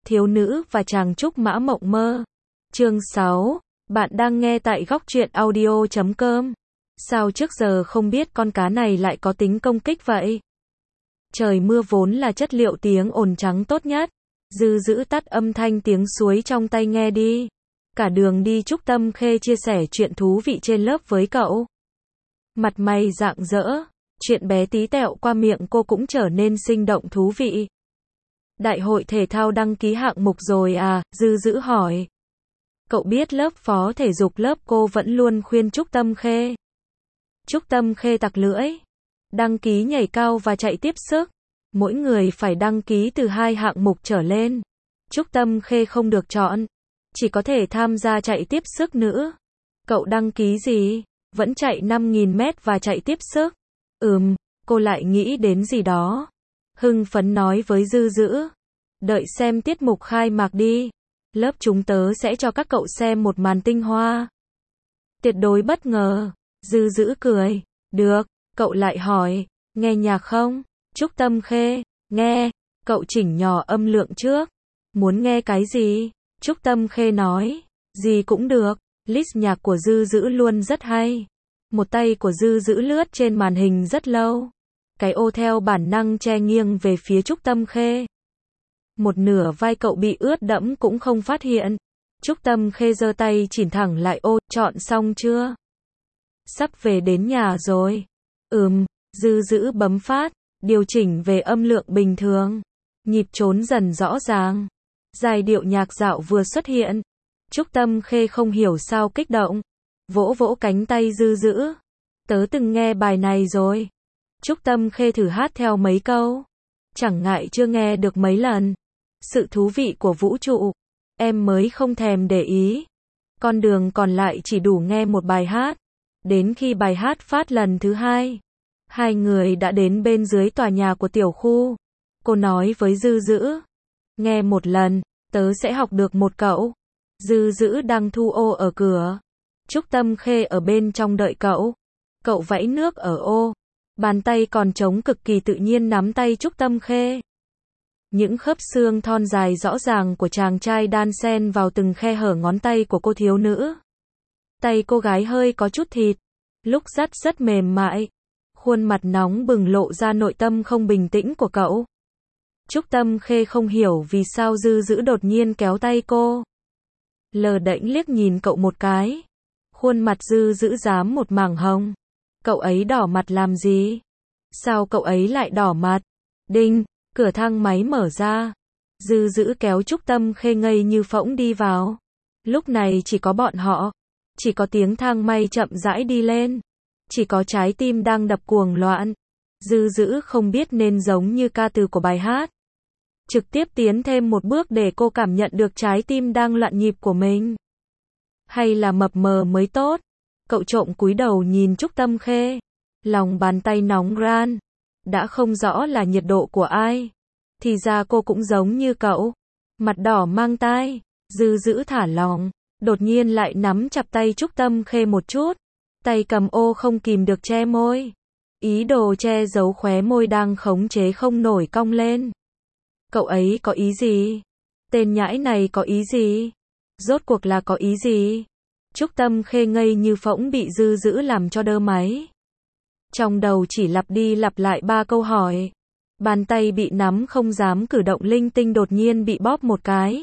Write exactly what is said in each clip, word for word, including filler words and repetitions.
Thiếu nữ và chàng trúc mã mộng mơ. Chương sáu. Bạn đang nghe tại góc truyện audio chấm com. Sao trước giờ không biết con cá này lại có tính công kích vậy? Trời mưa vốn là chất liệu tiếng ồn trắng tốt nhất. Dư giữ tắt âm thanh tiếng suối trong tay nghe đi. Cả đường đi Trúc Tâm Khê chia sẻ chuyện thú vị trên lớp với cậu. Mặt mày rạng rỡ, chuyện bé tí tẹo qua miệng cô cũng trở nên sinh động thú vị. Đại hội thể thao đăng ký hạng mục rồi à? Dư giữ hỏi. Cậu biết lớp phó thể dục lớp cô vẫn luôn khuyên Trúc Tâm Khê. Trúc Tâm Khê tặc lưỡi. Đăng ký nhảy cao và chạy tiếp sức. Mỗi người phải đăng ký từ hai hạng mục trở lên. Trúc Tâm Khê không được chọn. Chỉ có thể tham gia chạy tiếp sức nữa. Cậu đăng ký gì? Vẫn chạy năm nghìn mét và chạy tiếp sức. Ừm, cô lại nghĩ đến gì đó. Hưng phấn nói với Dư Dữ. Đợi xem tiết mục khai mạc đi. Lớp chúng tớ sẽ cho các cậu xem một màn tinh hoa. Tuyệt đối bất ngờ. Dư Dữ cười. Được, cậu lại hỏi. Nghe nhạc không? Trúc Tâm Khê. Nghe. Cậu chỉnh nhỏ âm lượng trước. Muốn nghe cái gì? Trúc Tâm Khê nói. Gì cũng được. List nhạc của Dư Dữ luôn rất hay. Một tay của Dư Dữ lướt trên màn hình rất lâu. Cái ô theo bản năng che nghiêng về phía Trúc Tâm Khê. Một nửa vai cậu bị ướt đẫm cũng không phát hiện. Trúc Tâm Khê giơ tay chỉnh thẳng lại ô, chọn xong chưa? Sắp về đến nhà rồi. Ừm, Dư Dữ bấm phát, điều chỉnh về âm lượng bình thường. Nhịp trốn dần rõ ràng. Giai điệu nhạc dạo vừa xuất hiện. Trúc Tâm Khê không hiểu sao kích động. Vỗ vỗ cánh tay Dư Dữ. Tớ từng nghe bài này rồi. Trúc Tâm Khê thử hát theo mấy câu. Chẳng ngại chưa nghe được mấy lần. Sự thú vị của vũ trụ. Em mới không thèm để ý. Con đường còn lại chỉ đủ nghe một bài hát. Đến khi bài hát phát lần thứ hai. Hai người đã đến bên dưới tòa nhà của tiểu khu. Cô nói với Dư Dữ. Nghe một lần, tớ sẽ học được một cậu. Dư Dữ đang thu ô ở cửa. Trúc Tâm Khê ở bên trong đợi cậu. Cậu vẫy nước ở ô. Bàn tay còn trống cực kỳ tự nhiên nắm tay Trúc Tâm Khê. Những khớp xương thon dài rõ ràng của chàng trai đan xen vào từng khe hở ngón tay của cô thiếu nữ. Tay cô gái hơi có chút thịt. Lúc dắt rất mềm mại. Khuôn mặt nóng bừng lộ ra nội tâm không bình tĩnh của cậu. Trúc Tâm Khê không hiểu vì sao Dư Dữ đột nhiên kéo tay cô. Lờ đễnh liếc nhìn cậu một cái. Khuôn mặt Dư Dữ rám một mảng hồng. Cậu ấy đỏ mặt làm gì? Sao cậu ấy lại đỏ mặt? Đinh, cửa thang máy mở ra. Dư Dữ kéo Trúc Tâm Khê ngây như phỗng đi vào. Lúc này chỉ có bọn họ. Chỉ có tiếng thang máy chậm rãi đi lên. Chỉ có trái tim đang đập cuồng loạn. Dư Dữ không biết nên giống như ca từ của bài hát. Trực tiếp tiến thêm một bước để cô cảm nhận được trái tim đang loạn nhịp của mình. Hay là mập mờ mới tốt. Cậu trộm cúi đầu nhìn Trúc Tâm Khê. Lòng bàn tay nóng ran. Đã không rõ là nhiệt độ của ai. Thì ra cô cũng giống như cậu. Mặt đỏ mang tai. Dư Dữ thả lỏng. Đột nhiên lại nắm chặt tay Trúc Tâm Khê một chút. Tay cầm ô không kìm được che môi. Ý đồ che giấu khóe môi đang khống chế không nổi cong lên. Cậu ấy có ý gì? Tên nhãi này có ý gì? Rốt cuộc là có ý gì? Trúc Tâm Khê ngây như phỗng bị Dư Dữ làm cho đơ máy. Trong đầu chỉ lặp đi lặp lại ba câu hỏi. Bàn tay bị nắm không dám cử động linh tinh đột nhiên bị bóp một cái.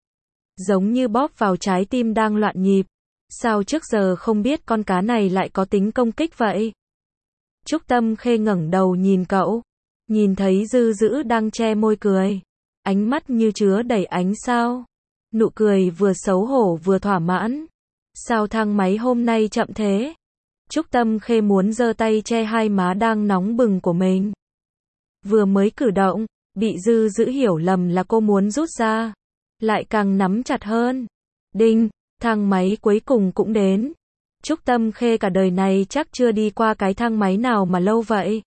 Giống như bóp vào trái tim đang loạn nhịp. Sao trước giờ không biết con cá này lại có tính công kích vậy? Trúc Tâm Khê ngẩng đầu nhìn cậu. Nhìn thấy Dư Dữ đang che môi cười. Ánh mắt như chứa đầy ánh sao. Nụ cười vừa xấu hổ vừa thỏa mãn. Sao thang máy hôm nay chậm thế? Trúc Tâm Khê muốn giơ tay che hai má đang nóng bừng của mình. Vừa mới cử động, bị Dư Dữ hiểu lầm là cô muốn rút ra. Lại càng nắm chặt hơn. Đinh, thang máy cuối cùng cũng đến. Trúc Tâm Khê cả đời này chắc chưa đi qua cái thang máy nào mà lâu vậy.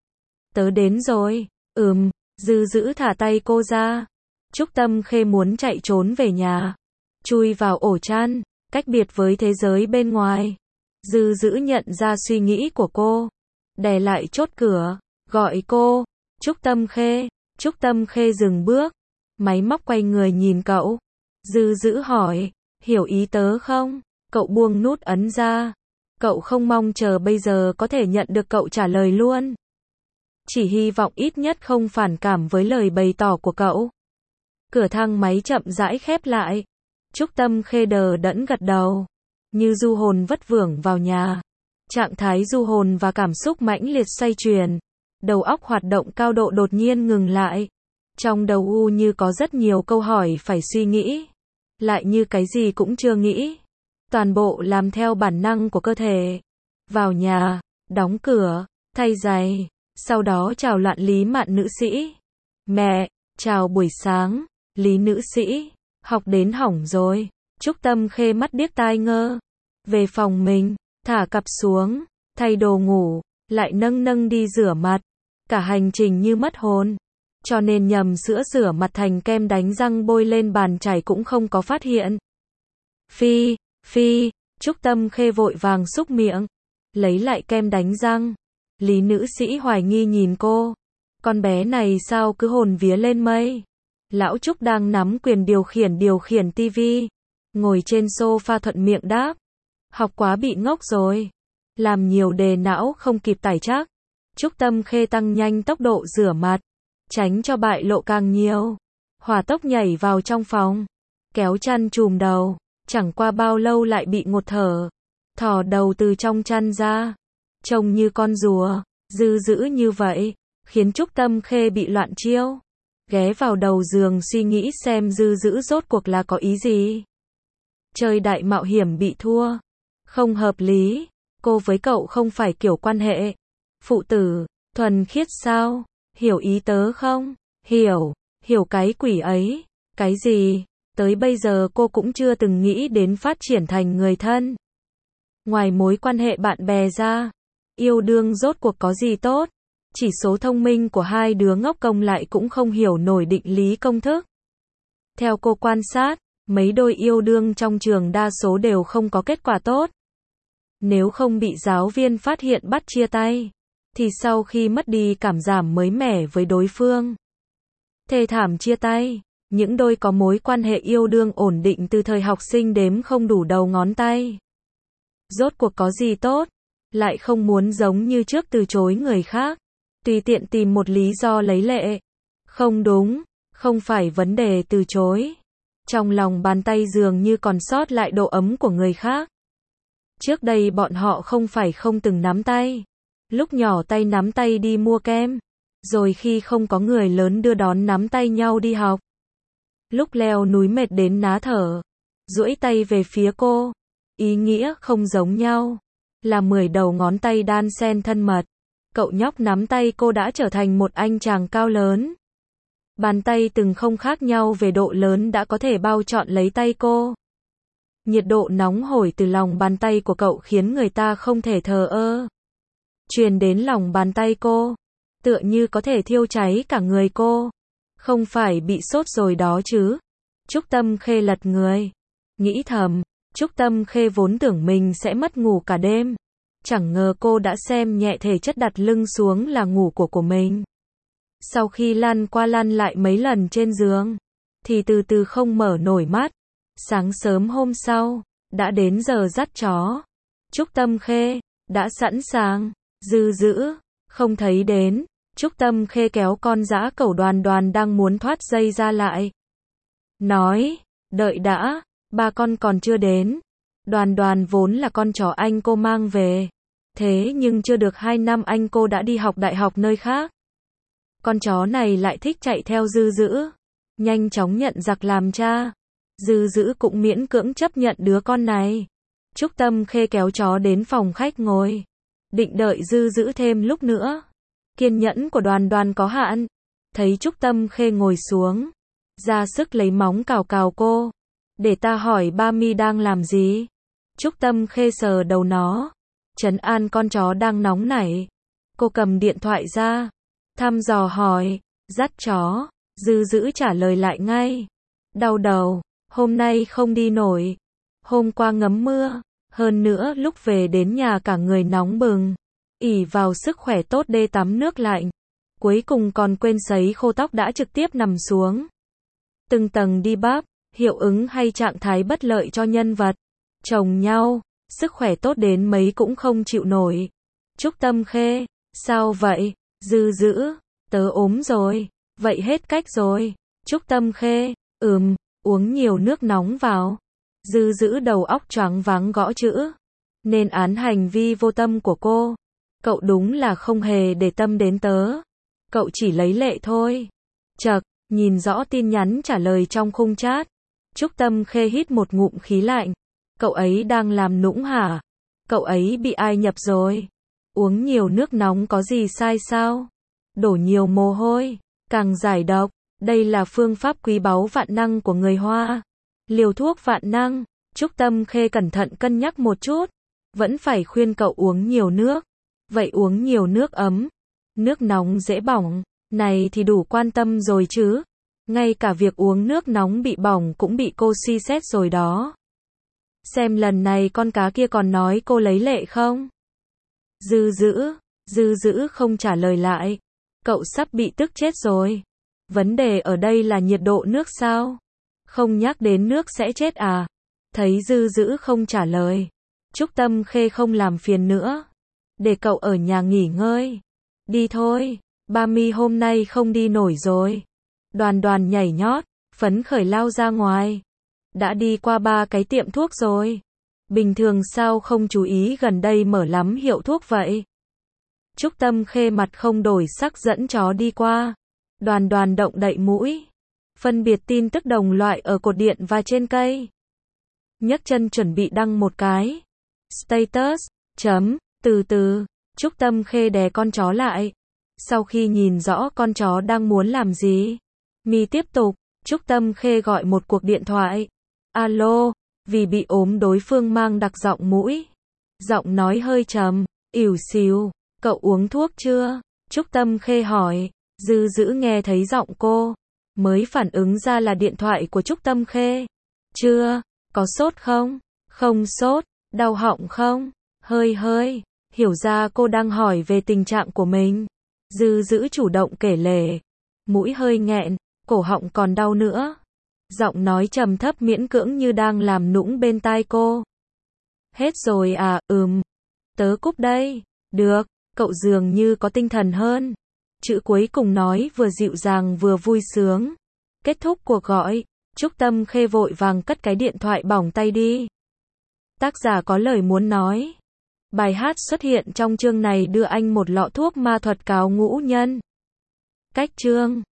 Tớ đến rồi. Ừm, Dư Dữ thả tay cô ra. Trúc Tâm Khê muốn chạy trốn về nhà. Chui vào ổ chăn, cách biệt với thế giới bên ngoài. Dư Dữ nhận ra suy nghĩ của cô. Đè lại chốt cửa, gọi cô. Trúc Tâm Khê. Trúc Tâm Khê dừng bước. Máy móc quay người nhìn cậu. Dư dữ hỏi, hiểu ý tớ không? Cậu buông nút ấn ra. Cậu không mong chờ bây giờ có thể nhận được cậu trả lời luôn. Chỉ hy vọng ít nhất không phản cảm với lời bày tỏ của cậu. Cửa thang máy chậm rãi khép lại. Trúc Tâm Khê đờ đẫn gật đầu. Như du hồn vất vưởng vào nhà. Trạng thái du hồn và cảm xúc mãnh liệt xoay chuyển. Đầu óc hoạt động cao độ đột nhiên ngừng lại. Trong đầu u như có rất nhiều câu hỏi phải suy nghĩ. Lại như cái gì cũng chưa nghĩ. Toàn bộ làm theo bản năng của cơ thể. Vào nhà, đóng cửa, thay giày. Sau đó chào loạn Lý Mạn nữ sĩ. Mẹ, chào buổi sáng, Lý nữ sĩ. Học đến hỏng rồi. Trúc Tâm Khê mắt điếc tai ngơ. Về phòng mình, thả cặp xuống, thay đồ ngủ, lại nâng nâng đi rửa mặt. Cả hành trình như mất hồn. Cho nên nhầm sữa rửa mặt thành kem đánh răng bôi lên bàn chải cũng không có phát hiện. Phi, phi, Trúc Tâm Khê vội vàng xúc miệng. Lấy lại kem đánh răng. Lý nữ sĩ hoài nghi nhìn cô. Con bé này sao cứ hồn vía lên mây. Lão Trúc đang nắm quyền điều khiển điều khiển tivi. Ngồi trên sofa thuận miệng đáp. Học quá bị ngốc rồi. Làm nhiều đề não không kịp tải chắc. Trúc Tâm Khê tăng nhanh tốc độ rửa mặt. Tránh cho bại lộ càng nhiều. Hỏa tốc nhảy vào trong phòng. Kéo chăn trùm đầu. Chẳng qua bao lâu lại bị ngột thở. Thò đầu từ trong chăn ra. Trông như con rùa. Dư dữ như vậy. Khiến Trúc Tâm Khê bị loạn chiêu. Ghé vào đầu giường suy nghĩ xem dư dữ rốt cuộc là có ý gì. Chơi đại mạo hiểm bị thua. Không hợp lý. Cô với cậu không phải kiểu quan hệ phụ tử, thuần khiết sao? Hiểu ý tớ không? Hiểu. Hiểu cái quỷ ấy. Cái gì? Tới bây giờ cô cũng chưa từng nghĩ đến phát triển thành người thân. Ngoài mối quan hệ bạn bè ra, yêu đương rốt cuộc có gì tốt? Chỉ số thông minh của hai đứa ngốc công lại cũng không hiểu nổi định lý công thức. Theo cô quan sát, mấy đôi yêu đương trong trường đa số đều không có kết quả tốt. Nếu không bị giáo viên phát hiện bắt chia tay, thì sau khi mất đi cảm giảm mới mẻ với đối phương, thê thảm chia tay. Những đôi có mối quan hệ yêu đương ổn định từ thời học sinh đếm không đủ đầu ngón tay. Rốt cuộc có gì tốt? Lại không muốn giống như trước từ chối người khác. Tùy tiện tìm một lý do lấy lệ. Không đúng, không phải vấn đề từ chối. Trong lòng bàn tay dường như còn sót lại độ ấm của người khác. Trước đây bọn họ không phải không từng nắm tay. Lúc nhỏ tay nắm tay đi mua kem. Rồi khi không có người lớn đưa đón nắm tay nhau đi học. Lúc leo núi mệt đến ná thở. Duỗi tay về phía cô. Ý nghĩa không giống nhau. Là mười đầu ngón tay đan xen thân mật. Cậu nhóc nắm tay cô đã trở thành một anh chàng cao lớn. Bàn tay từng không khác nhau về độ lớn đã có thể bao trọn lấy tay cô. Nhiệt độ nóng hổi từ lòng bàn tay của cậu khiến người ta không thể thờ ơ. Truyền đến lòng bàn tay cô. Tựa như có thể thiêu cháy cả người cô. Không phải bị sốt rồi đó chứ. Trúc Tâm Khê lật người. Nghĩ thầm, Trúc Tâm Khê vốn tưởng mình sẽ mất ngủ cả đêm. Chẳng ngờ cô đã xem nhẹ thể chất đặt lưng xuống là ngủ của của mình. Sau khi lăn qua lăn lại mấy lần trên giường, thì từ từ không mở nổi mắt. Sáng sớm hôm sau, đã đến giờ dắt chó. Trúc Tâm Khê, đã sẵn sàng. Dư dữ, không thấy đến. Trúc Tâm Khê kéo con dã cẩu Đoàn Đoàn đang muốn thoát dây ra lại. Nói, đợi đã, ba con còn chưa đến. Đoàn Đoàn vốn là con chó anh cô mang về. Thế nhưng chưa được hai năm anh cô đã đi học đại học nơi khác. Con chó này lại thích chạy theo dư dữ. Nhanh chóng nhận giặc làm cha. Dư dữ cũng miễn cưỡng chấp nhận đứa con này. Trúc Tâm Khê kéo chó đến phòng khách ngồi. Định đợi dư dữ thêm lúc nữa. Kiên nhẫn của Đoàn Đoàn có hạn. Thấy Trúc Tâm Khê ngồi xuống. Ra sức lấy móng cào cào cô. Để ta hỏi ba mi đang làm gì? Trúc Tâm Khê sờ đầu nó. Trấn an con chó đang nóng nảy. Cô cầm điện thoại ra. Thăm dò hỏi. Dắt chó. Dư dữ trả lời lại ngay. Đau đầu. Hôm nay không đi nổi. Hôm qua ngấm mưa. Hơn nữa lúc về đến nhà cả người nóng bừng. Ỷ vào sức khỏe tốt đê tắm nước lạnh. Cuối cùng còn quên sấy khô tóc đã trực tiếp nằm xuống. từng tầng debuff, hiệu ứng hay trạng thái bất lợi cho nhân vật. Chồng nhau, sức khỏe tốt đến mấy cũng không chịu nổi. Trúc Tâm Khê, sao vậy? Dư Dữ, tớ ốm rồi. Vậy hết cách rồi. Trúc Tâm Khê, ừm, uống nhiều nước nóng vào. Dư Dữ đầu óc choáng váng gõ chữ. Nên án hành vi vô tâm của cô. Cậu đúng là không hề để tâm đến tớ. Cậu chỉ lấy lệ thôi. Chậc, nhìn rõ tin nhắn trả lời trong khung chat. Trúc Tâm Khê hít một ngụm khí lạnh. Cậu ấy đang làm nũng hả? Cậu ấy bị ai nhập rồi? Uống nhiều nước nóng có gì sai sao? Đổ nhiều mồ hôi, càng giải độc. Đây là phương pháp quý báu vạn năng của người Hoa. Liều thuốc vạn năng. Trúc Tâm Khê cẩn thận cân nhắc một chút. Vẫn phải khuyên cậu uống nhiều nước. Vậy uống nhiều nước ấm. Nước nóng dễ bỏng. Này thì đủ quan tâm rồi chứ. Ngay cả việc uống nước nóng bị bỏng cũng bị cô suy xét rồi đó. Xem lần này con cá kia còn nói cô lấy lệ không? Dư Dữ, Dư Dữ không trả lời lại. Cậu sắp bị tức chết rồi. Vấn đề ở đây là nhiệt độ nước sao? Không nhắc đến nước sẽ chết à? Thấy Dư Dữ không trả lời. Trúc Tâm Khê không làm phiền nữa. Để cậu ở nhà nghỉ ngơi. Đi thôi, ba mi hôm nay không đi nổi rồi. Đoàn Đoàn nhảy nhót, phấn khởi lao ra ngoài. Đã đi qua ba cái tiệm thuốc rồi. Bình thường sao không chú ý gần đây mở lắm hiệu thuốc vậy? Trúc Tâm Khê mặt không đổi sắc dẫn chó đi qua. Đoàn Đoàn động đậy mũi. Phân biệt tin tức đồng loại ở cột điện và trên cây. Nhấc chân chuẩn bị đăng một cái. Status, chấm, từ từ. Trúc Tâm Khê đè con chó lại. Sau khi nhìn rõ con chó đang muốn làm gì, mi tiếp tục. Trúc Tâm Khê gọi một cuộc điện thoại. Alo, vì bị ốm đối phương mang đặc giọng mũi. Giọng nói hơi trầm, ỉu xìu. Cậu uống thuốc chưa? Trúc Tâm Khê hỏi. Dư Dữ nghe thấy giọng cô, mới phản ứng ra là điện thoại của Trúc Tâm Khê. Chưa, có sốt không? Không sốt, đau họng không? Hơi hơi, hiểu ra cô đang hỏi về tình trạng của mình. Dư Dữ chủ động kể lể. Mũi hơi nghẹn, cổ họng còn đau nữa. Giọng nói trầm thấp miễn cưỡng như đang làm nũng bên tai cô. Hết rồi à, ừm. Tớ cúp đây. Được, cậu dường như có tinh thần hơn. Chữ cuối cùng nói vừa dịu dàng vừa vui sướng. Kết thúc cuộc gọi, Trúc Tâm Khê vội vàng cất cái điện thoại bỏng tay đi. Tác giả có lời muốn nói. Bài hát xuất hiện trong chương này đưa anh một lọ thuốc ma thuật cáo ngũ nhân. Cách chương